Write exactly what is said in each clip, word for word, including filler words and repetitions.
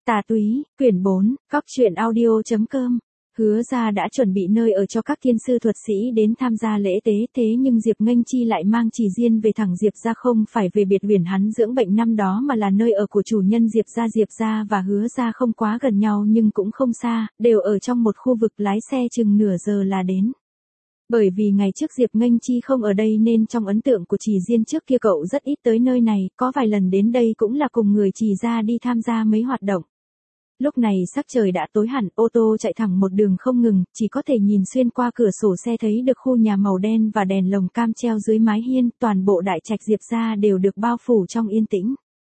Tà túy, quyển bốn, cóc truyện audio chấm com. Hứa ra đã chuẩn bị nơi ở cho các thiên sư thuật sĩ đến tham gia lễ tế, thế nhưng Diệp Nghênh Chi lại mang Chỉ Diên về thẳng Diệp gia, không phải về biệt uyển hắn dưỡng bệnh năm đó mà là nơi ở của chủ nhân Diệp gia. Diệp gia và Hứa gia không quá gần nhau nhưng cũng không xa, đều ở trong một khu vực, lái xe chừng nửa giờ là đến. Bởi vì ngày trước Diệp Nghênh Chi không ở đây nên trong ấn tượng của Chỉ Diên trước kia cậu rất ít tới nơi này, có vài lần đến đây cũng là cùng người Chỉ gia đi tham gia mấy hoạt động. Lúc này sắc trời đã tối hẳn, ô tô chạy thẳng một đường không ngừng, chỉ có thể nhìn xuyên qua cửa sổ xe thấy được khu nhà màu đen và đèn lồng cam treo dưới mái hiên, toàn bộ đại trạch Diệp gia đều được bao phủ trong yên tĩnh.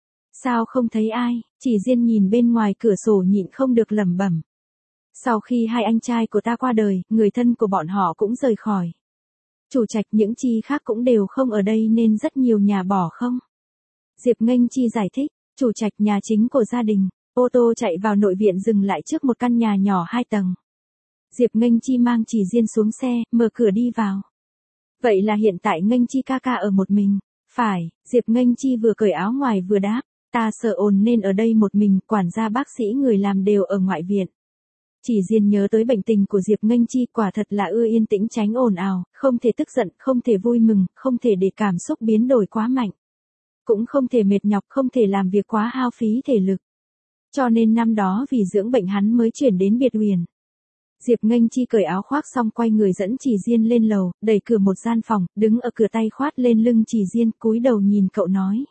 Sao không thấy ai? Chỉ Diên nhìn bên ngoài cửa sổ nhịn không được lẩm bẩm. Sau khi hai anh trai của ta qua đời, người thân của bọn họ cũng rời khỏi. Chủ trạch những chi khác cũng đều không ở đây nên rất nhiều nhà bỏ không. Diệp Nghênh Chi giải thích, chủ trạch nhà chính của gia đình. Ô tô chạy vào nội viện dừng lại trước một căn nhà nhỏ hai tầng. Diệp Nghênh Chi mang Chỉ Diên xuống xe, mở cửa đi vào. Vậy là hiện tại Nghênh Chi ca ca ở một mình. Phải, Diệp Nghênh Chi vừa cởi áo ngoài vừa đáp, ta sợ ồn nên ở đây một mình, quản gia bác sĩ người làm đều ở ngoại viện. Chỉ Diên nhớ tới bệnh tình của Diệp Nghênh Chi, quả thật là ưa yên tĩnh tránh ồn ào, không thể tức giận, không thể vui mừng, không thể để cảm xúc biến đổi quá mạnh. Cũng không thể mệt nhọc, không thể làm việc quá hao phí thể lực. Cho nên năm đó vì dưỡng bệnh hắn mới chuyển đến biệt uyển. Diệp Nghênh Chi cởi áo khoác xong quay người dẫn Chỉ Diên lên lầu, đẩy cửa một gian phòng, đứng ở cửa tay khoát lên lưng Chỉ Diên, cúi đầu nhìn cậu nói.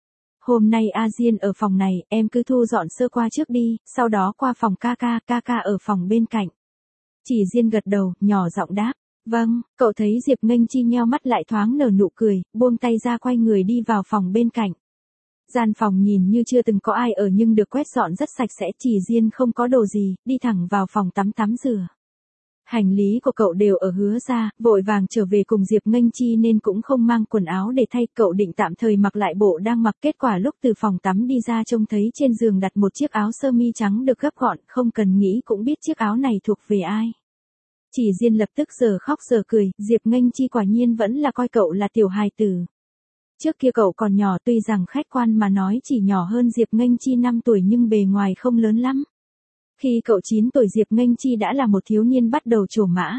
Hôm nay A Diên ở phòng này, em cứ thu dọn sơ qua trước đi, sau đó qua phòng ca ca, ca ca ở phòng bên cạnh. Chỉ Diên gật đầu, nhỏ giọng đáp. Vâng, cậu thấy Diệp Nghênh Chi nheo mắt lại thoáng nở nụ cười, buông tay ra quay người đi vào phòng bên cạnh. Gian phòng nhìn như chưa từng có ai ở nhưng được quét dọn rất sạch sẽ. Chỉ Diên không có đồ gì, đi thẳng vào phòng tắm tắm rửa. Hành lý của cậu đều ở Hứa ra, vội vàng trở về cùng Diệp Nghênh Chi nên cũng không mang quần áo để thay. Cậu định tạm thời mặc lại bộ đang mặc, kết quả lúc từ phòng tắm đi ra trông thấy trên giường đặt một chiếc áo sơ mi trắng được gấp gọn, không cần nghĩ cũng biết chiếc áo này thuộc về ai. Chỉ Diên lập tức giờ khóc giờ cười, Diệp Nghênh Chi quả nhiên vẫn là coi cậu là tiểu hài tử. Trước kia cậu còn nhỏ, tuy rằng khách quan mà nói chỉ nhỏ hơn Diệp Nghênh Chi năm tuổi nhưng bề ngoài không lớn lắm. Khi cậu chín tuổi Diệp Nghênh Chi đã là một thiếu niên bắt đầu trổ mã.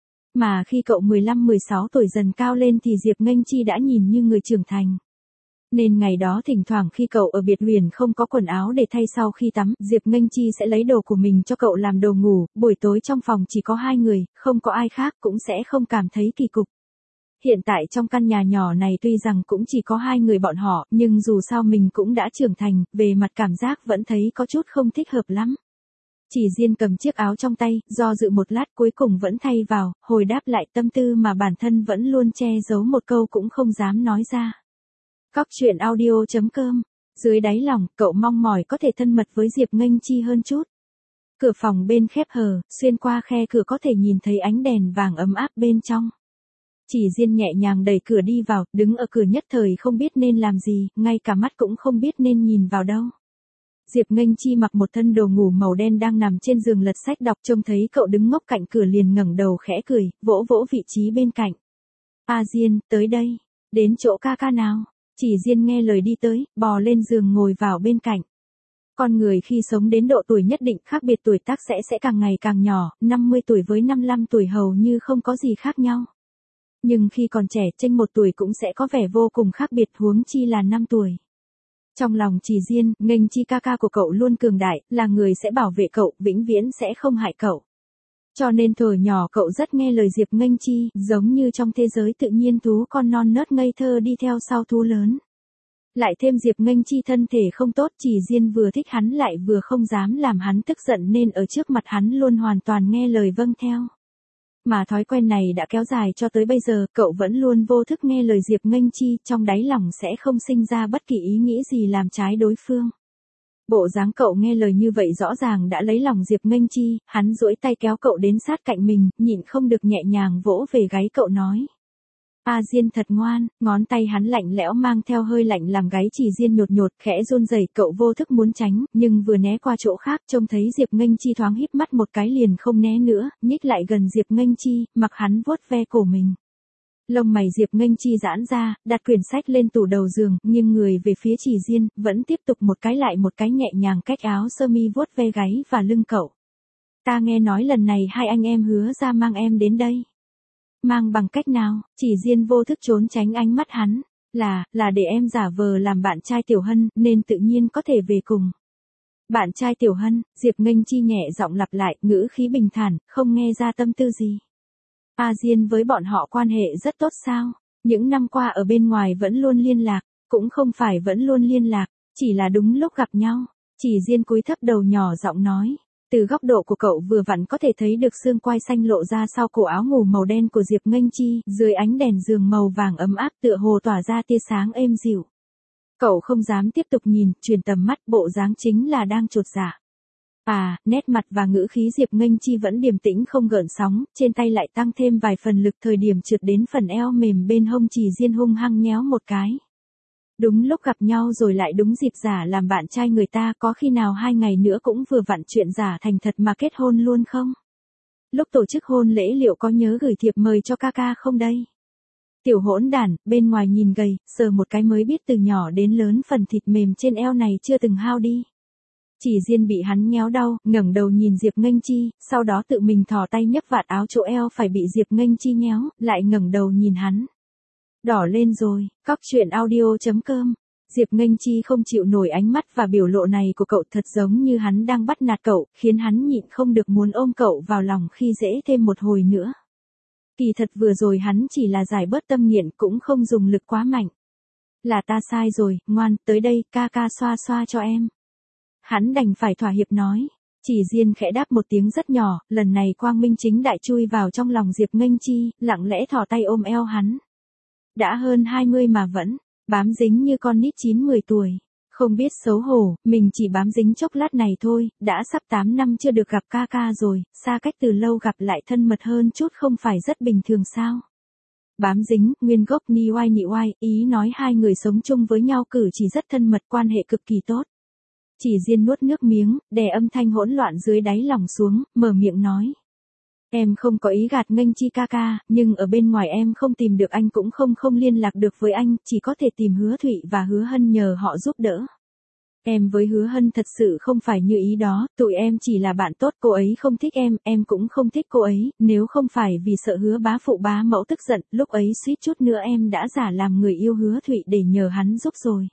Mà khi cậu mười lăm mười sáu tuổi dần cao lên thì Diệp Nghênh Chi đã nhìn như người trưởng thành. Nên ngày đó thỉnh thoảng khi cậu ở biệt uyển không có quần áo để thay sau khi tắm, Diệp Nghênh Chi sẽ lấy đồ của mình cho cậu làm đồ ngủ, buổi tối trong phòng chỉ có hai người, không có ai khác cũng sẽ không cảm thấy kỳ cục. Hiện tại trong căn nhà nhỏ này tuy rằng cũng chỉ có hai người bọn họ, nhưng dù sao mình cũng đã trưởng thành, về mặt cảm giác vẫn thấy có chút không thích hợp lắm. Chỉ Diên cầm chiếc áo trong tay, do dự một lát cuối cùng vẫn thay vào, hồi đáp lại tâm tư mà bản thân vẫn luôn che giấu một câu cũng không dám nói ra. Cóc truyện audio chấm com. Dưới đáy lòng, cậu mong mỏi có thể thân mật với Diệp Nghênh Chi hơn chút. Cửa phòng bên khép hờ, xuyên qua khe cửa có thể nhìn thấy ánh đèn vàng ấm áp bên trong. Chỉ Diên nhẹ nhàng đẩy cửa đi vào, đứng ở cửa nhất thời không biết nên làm gì, ngay cả mắt cũng không biết nên nhìn vào đâu. Diệp Nghênh Chi mặc một thân đồ ngủ màu đen đang nằm trên giường lật sách đọc, trông thấy cậu đứng ngốc cạnh cửa liền ngẩng đầu khẽ cười, vỗ vỗ vị trí bên cạnh. A Diên, tới đây, đến chỗ ca ca nào. Chỉ Diên nghe lời đi tới, bò lên giường ngồi vào bên cạnh. Con người khi sống đến độ tuổi nhất định, khác biệt tuổi tác sẽ sẽ càng ngày càng nhỏ, năm mươi tuổi với năm mươi lăm tuổi hầu như không có gì khác nhau. Nhưng khi còn trẻ, chênh một tuổi cũng sẽ có vẻ vô cùng khác biệt, huống chi là năm tuổi. Trong lòng Chỉ Diên, Nghênh Chi ca ca của cậu luôn cường đại, là người sẽ bảo vệ cậu, vĩnh viễn sẽ không hại cậu. Cho nên thời nhỏ cậu rất nghe lời Diệp Nghênh Chi, giống như trong thế giới tự nhiên thú con non nớt ngây thơ đi theo sau thú lớn. Lại thêm Diệp Nghênh Chi thân thể không tốt, Chỉ Diên vừa thích hắn lại vừa không dám làm hắn tức giận nên ở trước mặt hắn luôn hoàn toàn nghe lời vâng theo. Mà thói quen này đã kéo dài cho tới bây giờ, cậu vẫn luôn vô thức nghe lời Diệp Nghênh Chi, trong đáy lòng sẽ không sinh ra bất kỳ ý nghĩ gì làm trái đối phương. Bộ dáng cậu nghe lời như vậy rõ ràng đã lấy lòng Diệp Nghênh Chi, hắn duỗi tay kéo cậu đến sát cạnh mình, nhịn không được nhẹ nhàng vỗ về gáy cậu nói. A Diên thật ngoan, ngón tay hắn lạnh lẽo mang theo hơi lạnh làm gáy Chỉ Diên nhột nhột, khẽ run rẩy, cậu vô thức muốn tránh, nhưng vừa né qua chỗ khác, trông thấy Diệp Nghênh Chi thoáng híp mắt một cái liền không né nữa, nhích lại gần Diệp Nghênh Chi, mặc hắn vuốt ve cổ mình. Lông mày Diệp Nghênh Chi giãn ra, đặt quyển sách lên tủ đầu giường, nghiêng người về phía Chỉ Diên, vẫn tiếp tục một cái lại một cái nhẹ nhàng cách áo sơ mi vuốt ve gáy và lưng cậu. Ta nghe nói lần này hai anh em hứa ra mang em đến đây. Mang bằng cách nào? Chỉ Diên vô thức trốn tránh ánh mắt hắn. Là, là để em giả vờ làm bạn trai Tiểu Hân, nên tự nhiên có thể về cùng. Bạn trai Tiểu Hân, Diệp Nghênh Chi nhẹ giọng lặp lại, ngữ khí bình thản, không nghe ra tâm tư gì. A Diên với bọn họ quan hệ rất tốt sao? Những năm qua ở bên ngoài vẫn luôn liên lạc, cũng không phải vẫn luôn liên lạc, chỉ là đúng lúc gặp nhau. Chỉ Diên cúi thấp đầu nhỏ giọng nói. Từ góc độ của cậu vừa vặn có thể thấy được xương quai xanh lộ ra sau cổ áo ngủ màu đen của Diệp Nghênh Chi, dưới ánh đèn giường màu vàng ấm áp tựa hồ tỏa ra tia sáng êm dịu. Cậu không dám tiếp tục nhìn, chuyển tầm mắt, bộ dáng chính là đang chột dạ. À, nét mặt và ngữ khí Diệp Nghênh Chi vẫn điềm tĩnh không gợn sóng, trên tay lại tăng thêm vài phần lực, thời điểm trượt đến phần eo mềm bên hông Chỉ Diên hung hăng nhéo một cái. Đúng lúc gặp nhau rồi lại đúng dịp giả làm bạn trai người ta, có khi nào hai ngày nữa cũng vừa vặn chuyện giả thành thật mà kết hôn luôn không? Lúc tổ chức hôn lễ liệu có nhớ gửi thiệp mời cho ca ca không đây? Tiểu hỗn đản, bên ngoài nhìn gầy, sờ một cái mới biết từ nhỏ đến lớn phần thịt mềm trên eo này chưa từng hao đi. Chỉ Diên bị hắn nhéo đau, ngẩng đầu nhìn Diệp Nghênh Chi, sau đó tự mình thò tay nhấc vạt áo chỗ eo phải bị Diệp Nghênh Chi nhéo, lại ngẩng đầu nhìn hắn. Đỏ lên rồi, cóc truyện audio chấm com. Diệp Nghênh Chi không chịu nổi ánh mắt và biểu lộ này của cậu, thật giống như hắn đang bắt nạt cậu, khiến hắn nhịn không được muốn ôm cậu vào lòng khi dễ thêm một hồi nữa. Kỳ thật vừa rồi hắn chỉ là giải bớt tâm nghiện, cũng không dùng lực quá mạnh. Là ta sai rồi, ngoan, tới đây, ca ca xoa xoa cho em. Hắn đành phải thỏa hiệp nói. Chỉ Diên khẽ đáp một tiếng rất nhỏ, lần này quang minh chính đại chui vào trong lòng Diệp Nghênh Chi, lặng lẽ thò tay ôm eo hắn. Đã hơn hai mươi mà vẫn bám dính như con nít chín mười tuổi. Không biết xấu hổ, mình chỉ bám dính chốc lát này thôi, đã sắp tám năm chưa được gặp ca ca rồi, xa cách từ lâu gặp lại thân mật hơn chút không phải rất bình thường sao? Bám dính, nguyên gốc ni oai nị oai, ý nói hai người sống chung với nhau cử chỉ rất thân mật, quan hệ cực kỳ tốt. Chỉ Diên nuốt nước miếng, đè âm thanh hỗn loạn dưới đáy lòng xuống, mở miệng nói. Em không có ý gạt Nghênh Chi ca ca, nhưng ở bên ngoài em không tìm được anh, cũng không không liên lạc được với anh, chỉ có thể tìm Hứa Thụy và Hứa Hân nhờ họ giúp đỡ. Em với Hứa Hân thật sự không phải như ý đó, tụi em chỉ là bạn tốt, cô ấy không thích em, em cũng không thích cô ấy, nếu không phải vì sợ Hứa bá phụ bá mẫu tức giận, lúc ấy suýt chút nữa em đã giả làm người yêu Hứa Thụy để nhờ hắn giúp rồi.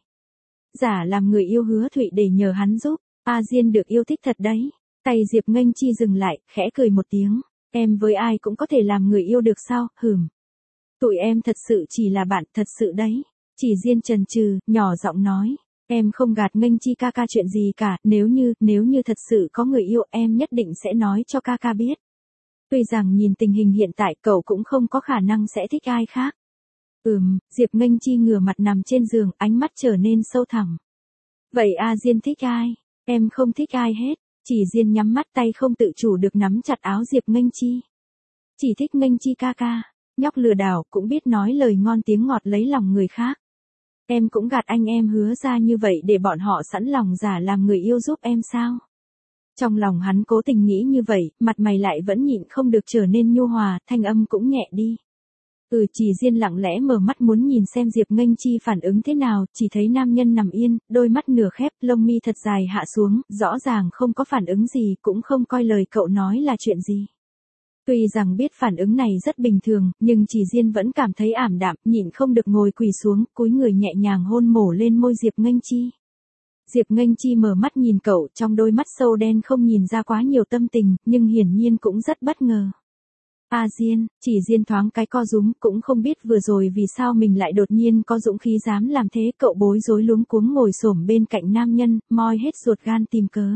Giả làm người yêu Hứa Thụy để nhờ hắn giúp, A Diên được yêu thích thật đấy. Tay Diệp Nghênh Chi dừng lại, khẽ cười một tiếng. Em với ai cũng có thể làm người yêu được sao, hừm. Tụi em thật sự chỉ là bạn, thật sự đấy. Chỉ Diên chần chừ, nhỏ giọng nói. Em không gạt Nghênh Chi ca ca chuyện gì cả, nếu như, nếu như thật sự có người yêu em nhất định sẽ nói cho ca ca biết. Tuy rằng nhìn tình hình hiện tại cậu cũng không có khả năng sẽ thích ai khác. Ừm, Diệp Nghênh Chi ngửa mặt nằm trên giường, ánh mắt trở nên sâu thẳm. Vậy A Diên thích ai? Em không thích ai hết. Chỉ Diên nhắm mắt, tay không tự chủ được nắm chặt áo Diệp Nghênh Chi. Chỉ thích Nghênh Chi ca ca. Nhóc lừa đảo cũng biết nói lời ngon tiếng ngọt lấy lòng người khác. Em cũng gạt anh em Hứa ra như vậy để bọn họ sẵn lòng giả làm người yêu giúp em sao? Trong lòng hắn cố tình nghĩ như vậy, mặt mày lại vẫn nhịn không được trở nên nhu hòa, thanh âm cũng nhẹ đi. Ừ, Chỉ Diên lặng lẽ mở mắt muốn nhìn xem Diệp Nghênh Chi phản ứng thế nào, chỉ thấy nam nhân nằm yên, đôi mắt nửa khép, lông mi thật dài hạ xuống, rõ ràng không có phản ứng gì, cũng không coi lời cậu nói là chuyện gì. Tuy rằng biết phản ứng này rất bình thường, nhưng Chỉ Diên vẫn cảm thấy ảm đạm, nhịn không được ngồi quỳ xuống, cúi người nhẹ nhàng hôn mổ lên môi Diệp Nghênh Chi. Diệp Nghênh Chi mở mắt nhìn cậu, trong đôi mắt sâu đen không nhìn ra quá nhiều tâm tình, nhưng hiển nhiên cũng rất bất ngờ. A Diên, Chỉ Diên thoáng cái co rúm, cũng không biết vừa rồi vì sao mình lại đột nhiên có dũng khí dám làm thế, cậu bối rối luống cuống ngồi xổm bên cạnh nam nhân, moi hết ruột gan tìm cớ.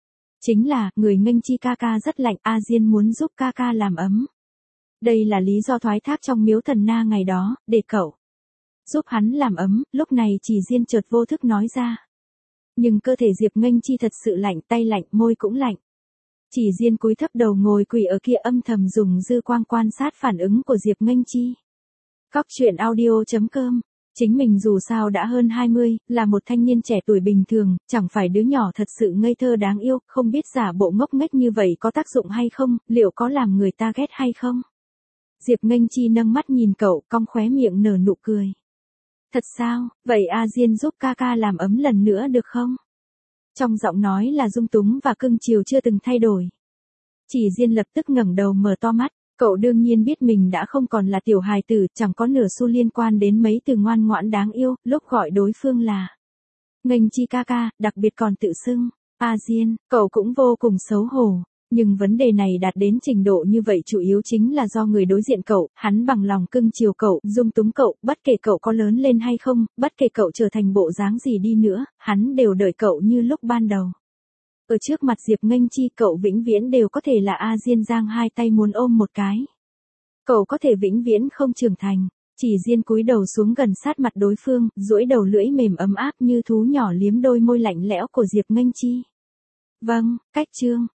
Chính là, người Nghênh Chi ca ca rất lạnh, A Diên muốn giúp ca ca làm ấm. Đây là lý do thoái thác trong miếu thần na ngày đó, để cậu giúp hắn làm ấm, lúc này Chỉ Diên chợt vô thức nói ra. Nhưng cơ thể Diệp Nghênh Chi thật sự lạnh, tay lạnh, môi cũng lạnh. Chỉ Diên cúi thấp đầu ngồi quỳ ở kia âm thầm dùng dư quang quan sát phản ứng của Diệp Nghênh Chi. Cóc truyện audio chấm com. Chính mình dù sao đã hơn hai mươi, là một thanh niên trẻ tuổi bình thường, chẳng phải đứa nhỏ thật sự ngây thơ đáng yêu, không biết giả bộ ngốc nghếch như vậy có tác dụng hay không, liệu có làm người ta ghét hay không. Diệp Nghênh Chi nâng mắt nhìn cậu, cong khóe miệng nở nụ cười. Thật sao, vậy A Diên giúp ca ca làm ấm lần nữa được không? Trong giọng nói là dung túng và cưng chiều chưa từng thay đổi. Chỉ Diên lập tức ngẩng đầu mở to mắt, cậu đương nhiên biết mình đã không còn là tiểu hài tử, chẳng có nửa xu liên quan đến mấy từ ngoan ngoãn đáng yêu, lúc gọi đối phương là Nghênh Chi ca ca, đặc biệt còn tự xưng A Diên, cậu cũng vô cùng xấu hổ. Nhưng vấn đề này đạt đến trình độ như vậy chủ yếu chính là do người đối diện cậu, hắn bằng lòng cưng chiều cậu, dung túng cậu, bất kể cậu có lớn lên hay không, bất kể cậu trở thành bộ dáng gì đi nữa, hắn đều đợi cậu như lúc ban đầu. Ở trước mặt Diệp Nghênh Chi cậu vĩnh viễn đều có thể là A Diên giang hai tay muốn ôm một cái. Cậu có thể vĩnh viễn không trưởng thành. Chỉ Diên cúi đầu xuống gần sát mặt đối phương, duỗi đầu lưỡi mềm ấm áp như thú nhỏ liếm đôi môi lạnh lẽo của Diệp Nghênh Chi. Vâng, cách chương.